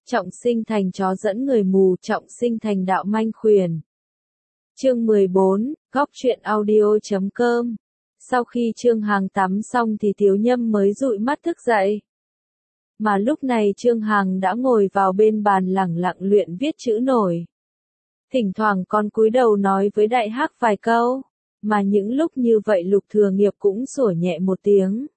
trọng sinh thành chó dẫn người mù, trọng sinh thành đạo manh khuyển. Chương 14, góc truyện audio.com. Sau khi Trương Hằng tắm xong thì Tiếu Nhâm mới dụi mắt thức dậy. Mà lúc này Trương Hằng đã ngồi vào bên bàn lẳng lặng luyện viết chữ nổi. Thỉnh thoảng còn cúi đầu nói với Đại Hắc vài câu, mà những lúc như vậy Lục Thừa Nghiệp cũng sủa nhẹ một tiếng.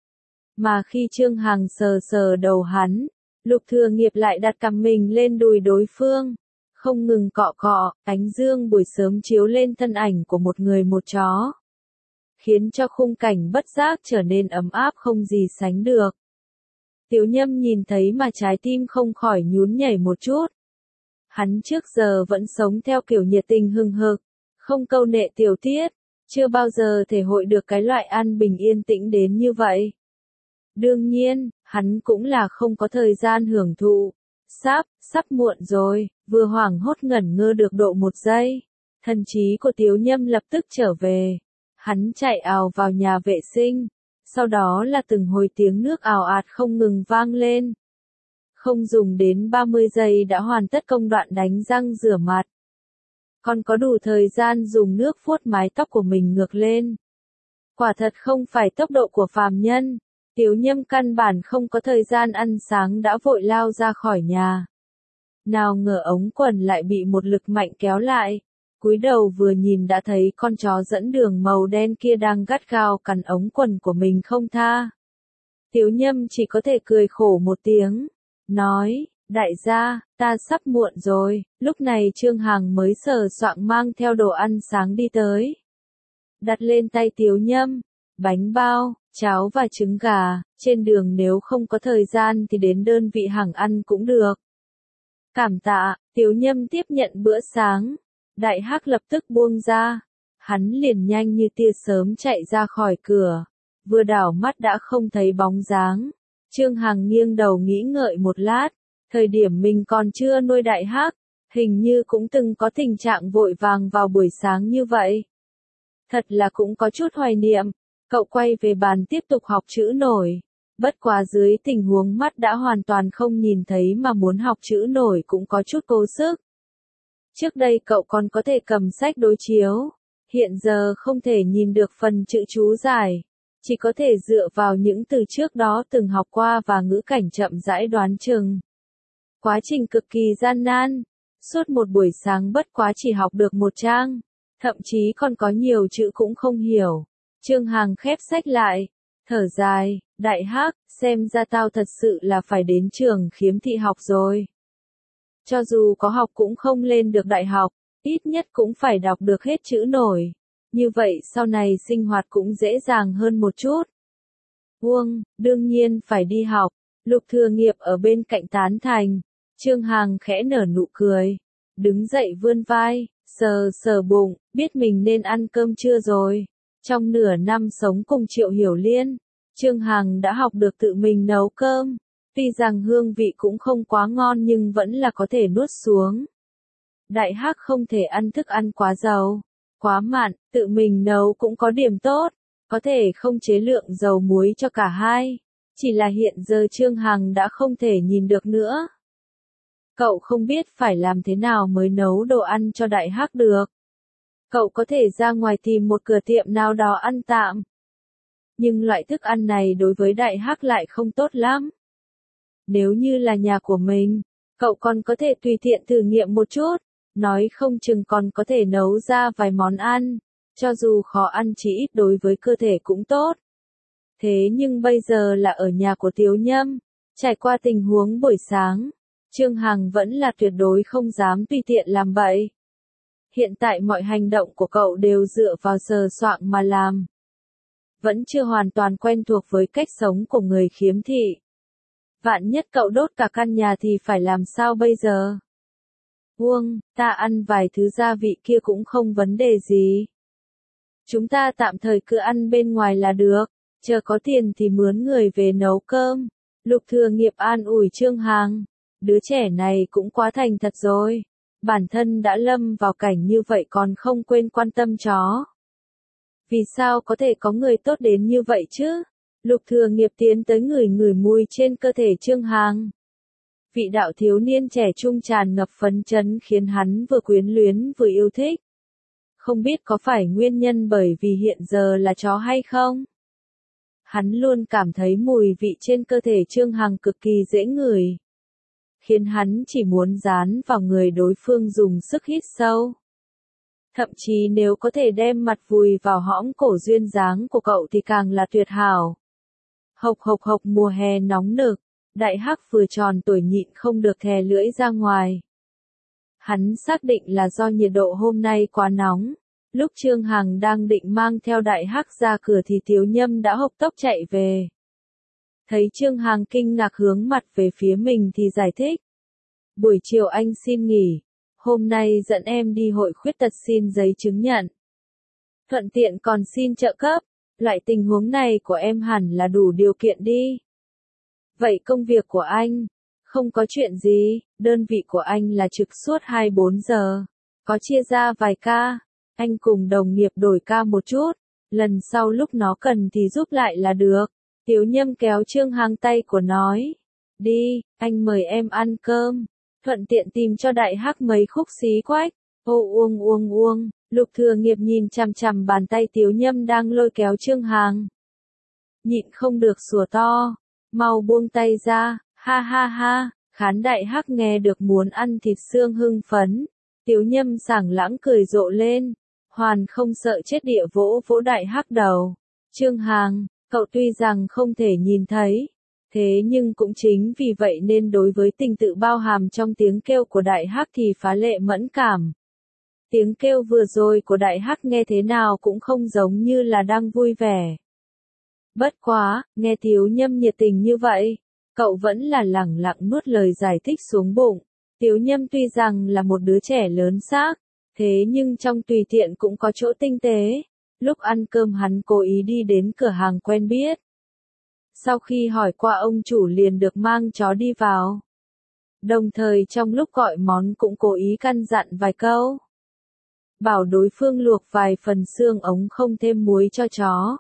Mà khi Trương Hằng sờ sờ đầu hắn, Lục Thừa Nghiệp lại đặt cằm mình lên đùi đối phương, không ngừng cọ cọ, ánh dương buổi sớm chiếu lên thân ảnh của một người một chó, khiến cho khung cảnh bất giác trở nên ấm áp không gì sánh được. Tiếu Nhâm nhìn thấy mà trái tim không khỏi nhún nhảy một chút. Hắn trước giờ vẫn sống theo kiểu nhiệt tình hừng hực, không câu nệ tiểu tiết, chưa bao giờ thể hội được cái loại an bình yên tĩnh đến như vậy. Đương nhiên, hắn cũng là không có thời gian hưởng thụ. Sắp muộn rồi, vừa hoảng hốt ngẩn ngơ được độ một giây. Thần trí của Tiếu Nhâm lập tức trở về. Hắn chạy ào vào nhà vệ sinh. Sau đó là từng hồi tiếng nước ào ạt không ngừng vang lên. Không dùng đến 30 giây đã hoàn tất công đoạn đánh răng rửa mặt. Còn có đủ thời gian dùng nước vuốt mái tóc của mình ngược lên. Quả thật không phải tốc độ của phàm nhân. Tiếu Nhâm căn bản không có thời gian ăn sáng đã vội lao ra khỏi nhà. Nào ngờ ống quần lại bị một lực mạnh kéo lại. Cúi đầu vừa nhìn đã thấy con chó dẫn đường màu đen kia đang gắt gao cắn ống quần của mình không tha. Tiếu Nhâm chỉ có thể cười khổ một tiếng, nói, đại gia, ta sắp muộn rồi. Lúc này Trương Hằng mới sờ soạng mang theo đồ ăn sáng đi tới. Đặt lên tay Tiếu Nhâm, bánh bao, cháo và trứng gà, trên đường nếu không có thời gian thì đến đơn vị hàng ăn cũng được. Cảm tạ, Tiếu Nhâm tiếp nhận bữa sáng. Đại Hắc lập tức buông ra. Hắn liền nhanh như tia sớm chạy ra khỏi cửa. Vừa đảo mắt đã không thấy bóng dáng. Trương Hằng nghiêng đầu nghĩ ngợi một lát. Thời điểm mình còn chưa nuôi Đại Hắc, hình như cũng từng có tình trạng vội vàng vào buổi sáng như vậy. Thật là cũng có chút hoài niệm. Cậu quay về bàn tiếp tục học chữ nổi. Bất quá dưới tình huống mắt đã hoàn toàn không nhìn thấy mà muốn học chữ nổi cũng có chút cố sức. Trước đây cậu còn có thể cầm sách đối chiếu. Hiện giờ không thể nhìn được phần chữ chú giải. Chỉ có thể dựa vào những từ trước đó từng học qua và ngữ cảnh chậm rãi đoán chừng. Quá trình cực kỳ gian nan. Suốt một buổi sáng bất quá chỉ học được một trang. Thậm chí còn có nhiều chữ cũng không hiểu. Trương Hằng khép sách lại, thở dài, Đại Hắc, xem ra tao thật sự là phải đến trường khiếm thị học rồi. Cho dù có học cũng không lên được đại học, ít nhất cũng phải đọc được hết chữ nổi. Như vậy sau này sinh hoạt cũng dễ dàng hơn một chút. Đương nhiên phải đi học. Lục Thừa Nghiệp ở bên cạnh tán thành. Trương Hằng khẽ nở nụ cười. Đứng dậy vươn vai, sờ bụng, biết mình nên ăn cơm trưa rồi. Trong nửa năm sống cùng Triệu Hiểu Liên, Trương Hằng đã học được tự mình nấu cơm. Tuy rằng hương vị cũng không quá ngon nhưng vẫn là có thể nuốt xuống. Đại Hắc không thể ăn thức ăn quá dầu, quá mặn, tự mình nấu cũng có điểm tốt, có thể không chế lượng dầu muối cho cả hai. Chỉ là hiện giờ Trương Hằng đã không thể nhìn được nữa. Cậu không biết phải làm thế nào mới nấu đồ ăn cho Đại Hắc được. Cậu có thể ra ngoài tìm một cửa tiệm nào đó ăn tạm. Nhưng loại thức ăn này đối với Đại Hắc lại không tốt lắm. Nếu như là nhà của mình, cậu còn có thể tùy tiện thử nghiệm một chút, nói không chừng còn có thể nấu ra vài món ăn, cho dù khó ăn chỉ ít đối với cơ thể cũng tốt. Thế nhưng bây giờ là ở nhà của Tiếu Nhâm, trải qua tình huống buổi sáng, Trương Hằng vẫn là tuyệt đối không dám tùy tiện làm bậy. Hiện tại mọi hành động của cậu đều dựa vào sờ soạng mà làm. Vẫn chưa hoàn toàn quen thuộc với cách sống của người khiếm thị. Vạn nhất cậu đốt cả căn nhà thì phải làm sao bây giờ? Ta ăn vài thứ gia vị kia cũng không vấn đề gì. Chúng ta tạm thời cứ ăn bên ngoài là được, chờ có tiền thì mướn người về nấu cơm. Lục Thừa Nghiệp an ủi Trương Hằng. Đứa trẻ này cũng quá thành thật rồi. Bản thân đã lâm vào cảnh như vậy còn không quên quan tâm chó. Vì sao có thể có người tốt đến như vậy chứ? Lục Thừa Nghiệp tiến tới ngửi mùi trên cơ thể Trương Hằng. Vị đạo thiếu niên trẻ trung tràn ngập phấn chấn khiến hắn vừa quyến luyến vừa yêu thích. Không biết có phải nguyên nhân bởi vì hiện giờ là chó hay không? Hắn luôn cảm thấy mùi vị trên cơ thể Trương Hằng cực kỳ dễ ngửi, khiến hắn chỉ muốn dán vào người đối phương dùng sức hít sâu. Thậm chí nếu có thể đem mặt vùi vào hõm cổ duyên dáng của cậu thì càng là tuyệt hảo. Hộc hộc hộc, mùa hè nóng nực, đại hắc vừa tròn tuổi nhịn không được thè lưỡi ra ngoài. Hắn xác định là do nhiệt độ hôm nay quá nóng. Lúc Trương Hằng đang định mang theo đại hắc ra cửa thì Tiếu Nhâm đã hộc tốc chạy về. Thấy Trương Hằng kinh ngạc hướng mặt về phía mình thì giải thích. Buổi chiều anh xin nghỉ, hôm nay dẫn em đi hội khuyết tật xin giấy chứng nhận. Thuận tiện còn xin trợ cấp, loại tình huống này của em hẳn là đủ điều kiện đi. Vậy công việc của anh? Không có chuyện gì, đơn vị của anh là trực suốt 24 giờ, có chia ra vài ca. Anh cùng đồng nghiệp đổi ca một chút, lần sau lúc nó cần thì giúp lại là được. Tiếu Nhâm kéo Trương Hằng tay của nói. Đi, anh mời em ăn cơm. Thuận tiện tìm cho đại hắc mấy khúc xí quách. Ô uông uông uông, Lục Thừa Nghiệp nhìn chằm chằm bàn tay Tiếu Nhâm đang lôi kéo Trương Hằng. Nhịn không được sủa to. Mau buông tay ra, ha ha ha. Khán đại hắc nghe được muốn ăn thịt xương hưng phấn. Tiếu Nhâm sảng lãng cười rộ lên. Hoàn không sợ chết địa vỗ vỗ đại hắc đầu. Trương Hằng, cậu tuy rằng không thể nhìn thấy, thế nhưng cũng chính vì vậy nên đối với tình tự bao hàm trong tiếng kêu của đại hắc thì phá lệ mẫn cảm. Tiếng kêu vừa rồi của đại hắc nghe thế nào cũng không giống như là đang vui vẻ. Bất quá, nghe Tiếu Nhâm nhiệt tình như vậy, cậu vẫn là lẳng lặng nuốt lời giải thích xuống bụng. Tiếu Nhâm tuy rằng là một đứa trẻ lớn xác, thế nhưng trong tùy tiện cũng có chỗ tinh tế. Lúc ăn cơm hắn cố ý đi đến cửa hàng quen biết. Sau khi hỏi qua ông chủ liền được mang chó đi vào. Đồng thời trong lúc gọi món cũng cố ý căn dặn vài câu. Bảo đối phương luộc vài phần xương ống không thêm muối cho chó.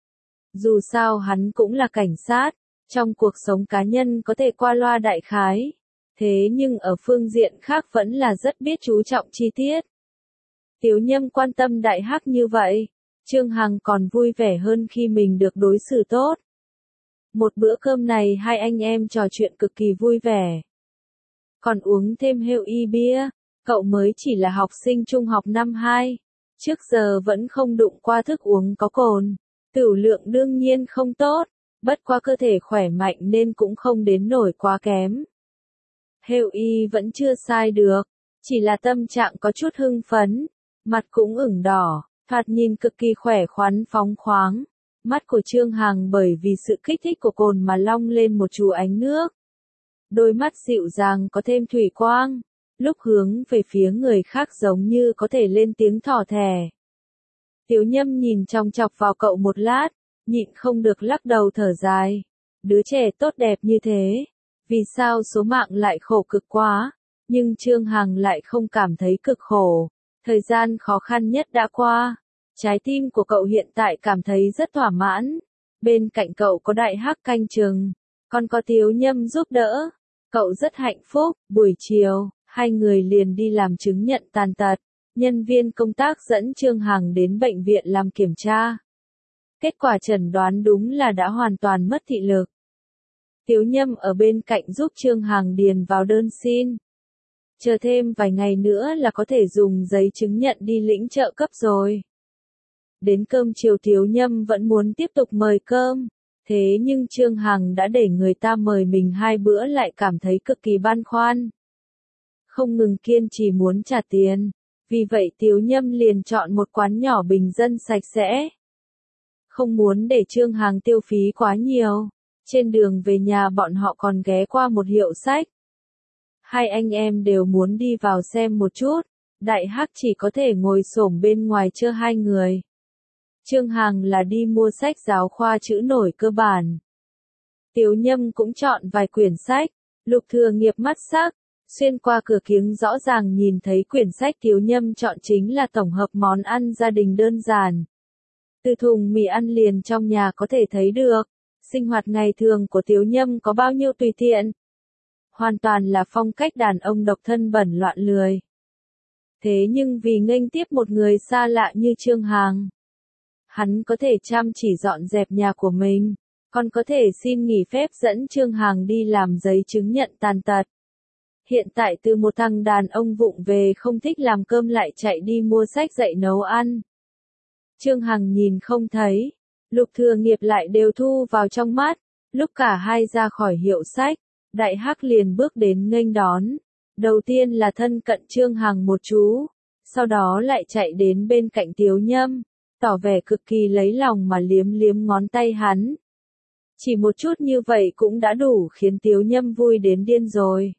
Dù sao hắn cũng là cảnh sát, trong cuộc sống cá nhân có thể qua loa đại khái. Thế nhưng ở phương diện khác vẫn là rất biết chú trọng chi tiết. Tiếu Nhâm quan tâm đại hắc như vậy, Trương Hằng còn vui vẻ hơn khi mình được đối xử tốt. Một bữa cơm này hai anh em trò chuyện cực kỳ vui vẻ. Còn uống thêm heo y bia, cậu mới chỉ là học sinh trung học năm 2, trước giờ vẫn không đụng qua thức uống có cồn, tửu lượng đương nhiên không tốt, bất qua cơ thể khỏe mạnh nên cũng không đến nổi quá kém. Heo y vẫn chưa sai được, chỉ là tâm trạng có chút hưng phấn. Mặt cũng ửng đỏ, thoạt nhìn cực kỳ khỏe khoắn phóng khoáng. Mắt của Trương Hằng bởi vì sự kích thích của cồn mà long lên một chú ánh nước. Đôi mắt dịu dàng có thêm thủy quang, lúc hướng về phía người khác giống như có thể lên tiếng thỏ thẻ. Tiếu Nhâm nhìn chòng chọc vào cậu một lát, nhịn không được lắc đầu thở dài. Đứa trẻ tốt đẹp như thế, vì sao số mạng lại khổ cực quá, nhưng Trương Hằng lại không cảm thấy cực khổ. Thời gian khó khăn nhất đã qua, trái tim của cậu hiện tại cảm thấy rất thỏa mãn. Bên cạnh cậu có đại hắc canh chừng, còn có Tiếu Nhâm giúp đỡ. Cậu rất hạnh phúc. Buổi chiều, hai người liền đi làm chứng nhận tàn tật. Nhân viên công tác dẫn Trương Hằng đến bệnh viện làm kiểm tra. Kết quả chẩn đoán đúng là đã hoàn toàn mất thị lực. Tiếu Nhâm ở bên cạnh giúp Trương Hằng điền vào đơn xin. Chờ thêm vài ngày nữa là có thể dùng giấy chứng nhận đi lĩnh trợ cấp rồi. Đến cơm chiều Tiếu Nhâm vẫn muốn tiếp tục mời cơm, thế nhưng Trương Hằng đã để người ta mời mình 2 bữa lại cảm thấy cực kỳ băn khoăn. Không ngừng kiên trì muốn trả tiền, vì vậy Tiếu Nhâm liền chọn một quán nhỏ bình dân sạch sẽ. Không muốn để Trương Hằng tiêu phí quá nhiều, trên đường về nhà bọn họ còn ghé qua một hiệu sách. Hai anh em đều muốn đi vào xem một chút, đại hắc chỉ có thể ngồi xổm bên ngoài chờ hai người. Trương Hằng là đi mua sách giáo khoa chữ nổi cơ bản. Tiếu Nhâm cũng chọn vài quyển sách. Lục Thừa Nghiệp mắt sắc, xuyên qua cửa kiếng rõ ràng nhìn thấy quyển sách Tiếu Nhâm chọn chính là tổng hợp món ăn gia đình đơn giản. Từ thùng mì ăn liền trong nhà có thể thấy được, sinh hoạt ngày thường của Tiếu Nhâm có bao nhiêu tùy tiện. hoàn toàn là phong cách đàn ông độc thân bẩn loạn lười. Thế nhưng vì nghênh tiếp một người xa lạ như Trương Hằng, hắn có thể chăm chỉ dọn dẹp nhà của mình, còn có thể xin nghỉ phép dẫn Trương Hằng đi làm giấy chứng nhận tàn tật. Hiện tại từ một thằng đàn ông vụng về không thích làm cơm lại chạy đi mua sách dạy nấu ăn. Trương Hằng nhìn không thấy, Lục Thừa Nghiệp lại đều thu vào trong mắt, lúc cả hai ra khỏi hiệu sách, Đại Hắc liền bước đến nghênh đón. Đầu tiên là thân cận Trương Hằng một chú, sau đó lại chạy đến bên cạnh Tiếu Nhâm, tỏ vẻ cực kỳ lấy lòng mà liếm liếm ngón tay hắn. Chỉ một chút như vậy cũng đã đủ khiến Tiếu Nhâm vui đến điên rồi.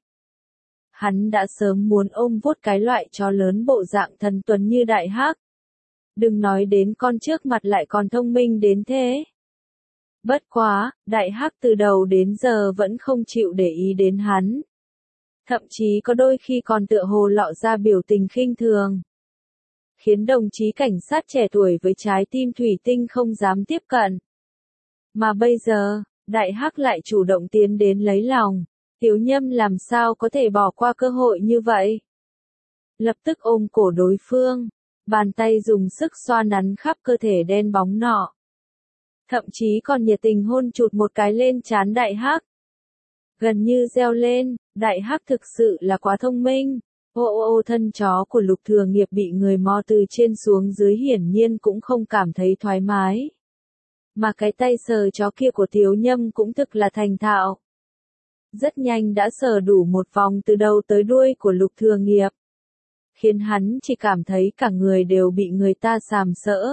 Hắn đã sớm muốn ôm vuốt cái loại chó lớn bộ dạng thần tuấn như Đại Hắc. Đừng nói đến con trước mặt lại còn thông minh đến thế. Bất quá, Đại Hắc từ đầu đến giờ vẫn không chịu để ý đến hắn. Thậm chí có đôi khi còn tựa hồ lọ ra biểu tình khinh thường. Khiến đồng chí cảnh sát trẻ tuổi với trái tim thủy tinh không dám tiếp cận. Mà bây giờ, Đại Hắc lại chủ động tiến đến lấy lòng. Tiếu Nhâm làm sao có thể bỏ qua cơ hội như vậy? Lập tức ôm cổ đối phương, bàn tay dùng sức xoa nắn khắp cơ thể đen bóng nọ. Thậm chí còn nhiệt tình hôn chụt một cái lên trán Đại Hắc. Gần như reo lên, Đại Hắc thực sự là quá thông minh. Thân chó của Lục Thừa Nghiệp bị người mò từ trên xuống dưới hiển nhiên cũng không cảm thấy thoải mái. Mà cái tay sờ chó kia của Tiếu Nhâm cũng thực là thành thạo. Rất nhanh đã sờ đủ một vòng từ đầu tới đuôi của Lục Thừa Nghiệp. Khiến hắn chỉ cảm thấy cả người đều bị người ta sàm sỡ.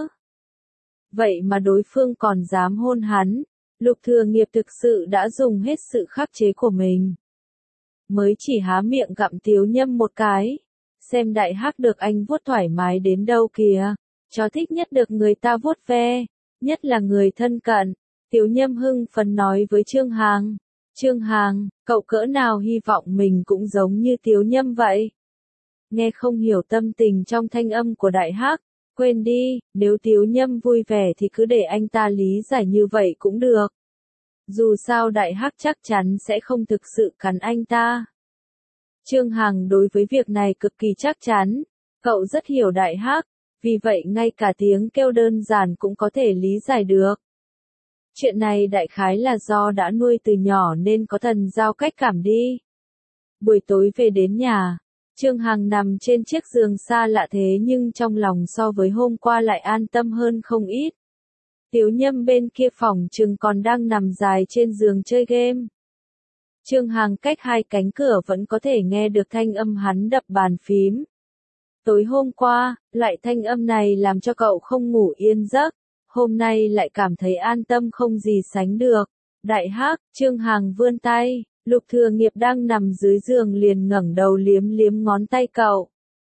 Vậy mà đối phương còn dám hôn hắn. Lục Thừa Nghiệp thực sự đã dùng hết sự khắc chế của mình. Mới chỉ há miệng gặm Tiếu Nhâm một cái. Xem Đại Hắc được anh vuốt thoải mái đến đâu kìa. Chó thích nhất được người ta vuốt ve. Nhất là người thân cận. Tiếu Nhâm hưng phấn nói với Trương Hằng. Trương Hằng, cậu cỡ nào hy vọng mình cũng giống như Tiếu Nhâm vậy? Nghe không hiểu tâm tình trong thanh âm của Đại Hắc. Quên đi, nếu Tiếu Nhâm vui vẻ thì cứ để anh ta lý giải như vậy cũng được. Dù sao Đại Hắc chắc chắn sẽ không thực sự cắn anh ta. Trương Hằng đối với việc này cực kỳ chắc chắn. Cậu rất hiểu Đại Hắc, vì vậy ngay cả tiếng kêu đơn giản cũng có thể lý giải được. Chuyện này đại khái là do đã nuôi từ nhỏ nên có thần giao cách cảm đi. Buổi tối về đến nhà, Trương Hằng nằm trên chiếc giường xa lạ thế nhưng trong lòng so với hôm qua lại an tâm hơn không ít. Tiếu Nhâm bên kia phòng chừng còn đang nằm dài trên giường chơi game. Trương Hằng cách hai cánh cửa vẫn có thể nghe được thanh âm hắn đập bàn phím. Tối hôm qua, lại thanh âm này làm cho cậu không ngủ yên giấc. Hôm nay lại cảm thấy an tâm không gì sánh được. Đại Hắc, Trương Hằng vươn tay, Lục Thừa Nghiệp đang nằm dưới giường liền ngẩng đầu liếm liếm ngón tay cậu.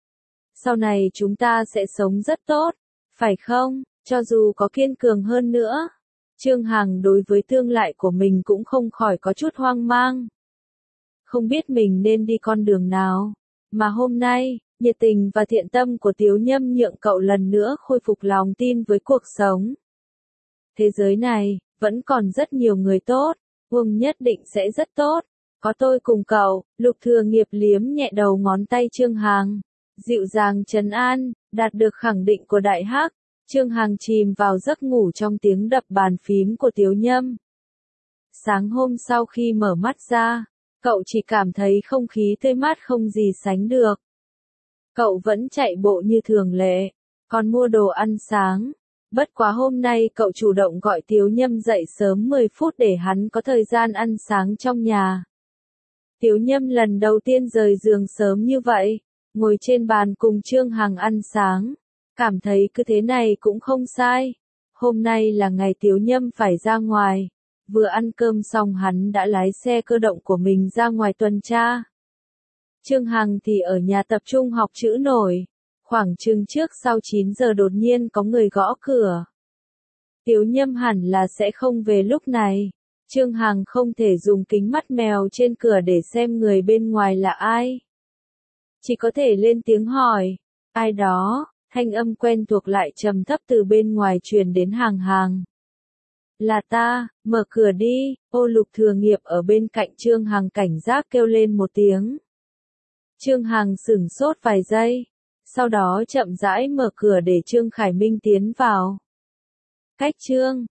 Sau này chúng ta sẽ sống rất tốt, phải không, cho dù có kiên cường hơn nữa. Trương Hằng đối với tương lai của mình cũng không khỏi có chút hoang mang. Không biết mình nên đi con đường nào, mà hôm nay, nhiệt tình và thiện tâm của Tiếu Nhâm nhượng cậu lần nữa khôi phục lòng tin với cuộc sống. Thế giới này, vẫn còn rất nhiều người tốt, nhất định sẽ rất tốt. Có tôi cùng cậu, Lục Thừa Nghiệp liếm nhẹ đầu ngón tay Trương Hằng. Dịu dàng trấn an, đạt được khẳng định của Đại Hắc. Trương Hằng chìm vào giấc ngủ trong tiếng đập bàn phím của Tiếu Nhâm. Sáng hôm sau khi mở mắt ra, cậu chỉ cảm thấy không khí tươi mát không gì sánh được. Cậu vẫn chạy bộ như thường lệ, còn mua đồ ăn sáng. Bất quá hôm nay cậu chủ động gọi Tiếu Nhâm dậy sớm 10 phút để hắn có thời gian ăn sáng trong nhà. Tiếu Nhâm lần đầu tiên rời giường sớm như vậy, ngồi trên bàn cùng Trương Hằng ăn sáng. Cảm thấy cứ thế này cũng không sai. Hôm nay là ngày Tiếu Nhâm phải ra ngoài. Vừa ăn cơm xong hắn đã lái xe cơ động của mình ra ngoài tuần tra. Trương Hằng thì ở nhà tập trung học chữ nổi. Khoảng chừng trước sau 9 giờ đột nhiên có người gõ cửa. Tiếu Nhâm hẳn là sẽ không về lúc này. Trương Hằng không thể dùng kính mắt mèo trên cửa để xem người bên ngoài là ai. Chỉ có thể lên tiếng hỏi. Ai đó, thanh âm quen thuộc lại trầm thấp từ bên ngoài truyền đến Hằng Hằng. Là ta, mở cửa đi, ô Lục Thừa Nghiệp ở bên cạnh Trương Hằng cảnh giác kêu lên một tiếng. Trương Hằng sửng sốt vài giây, sau đó chậm rãi mở cửa để Trương Khải Minh tiến vào. Cách Trương